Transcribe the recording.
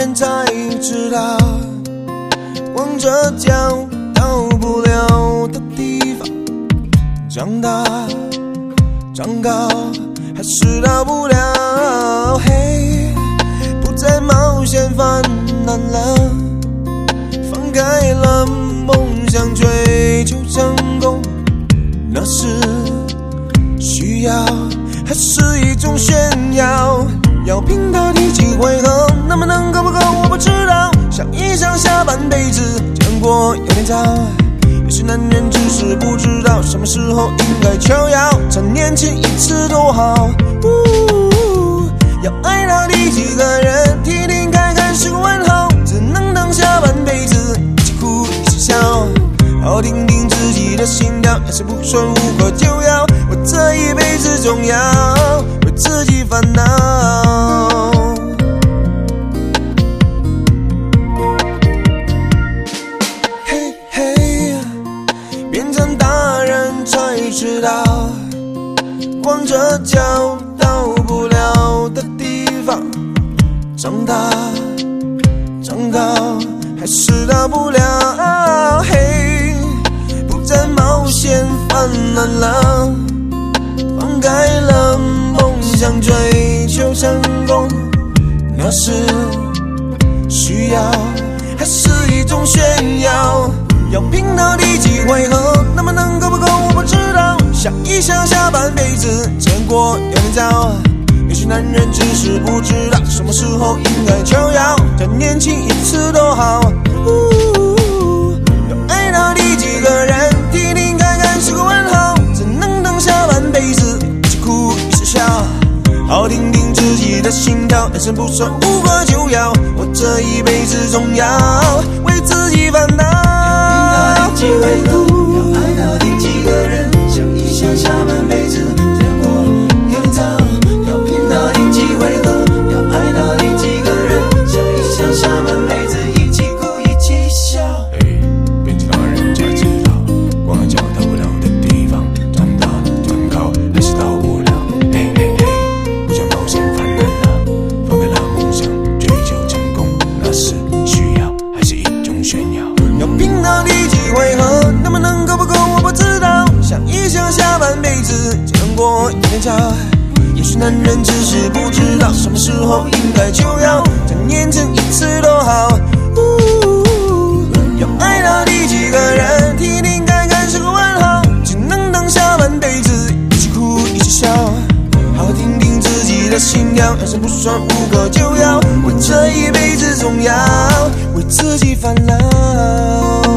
人才知道，光着脚到不了的地方，长大长高还是到不了。嘿，不再冒险犯难了，放开了梦想追求成功，那是需要还是一种炫耀？要拼到第几回合，能不能够不够我不知道。想一想下半辈子，见过有点早。有些男人只是不知道什么时候应该求饶，趁年轻一次多好。要爱到第几个人，听听看看是个问候，只能等下半辈子一起哭一起笑，好听听自己的心跳，要是不顺无可救药。我这一辈子重要，为自己烦恼。嘿嘿，变成大人才知道，光着脚到不了的地方，长大长高还是到不了。嘿，不再冒险犯难了，放开了梦想追求成功，那是需要还是一种炫耀？要拼到第几回合，能不能够不够我不知道。想一想下半辈子，见过有点早。有些男人只是不知道什么时候应该求饶，趁年轻一次都好。要爱到第几个人，听听看看是个问候，只能等下半辈子一起哭一起笑，好听听自己的心跳，人生不算无可救药。我这一辈子重要，为自己烦恼。要拼到第几回合，要爱到第几个人，想一想下半辈子，见过有点早。要拼到第几回合，要爱到第几个人，想一想下半辈子，一起哭一起笑。 嘿，变成大人才知道，光着脚到不了的地方，长大长高还是到不了。嘿嘿嘿，不想冒险犯难了，放开了梦想追求成功，那是需要还是一种炫耀？ 要拼到第几回合，能不能够不够我不知道。想一想下半辈子，见过有点早。也许男人只是不知道什么时候应该求饶，趁年轻一次都好。要爱到第几个人，听听看看是个问候，只能等下半辈子一起哭一起笑，好听听自己的心跳，人生不算无可救药。我这一辈子重要，为自己烦恼。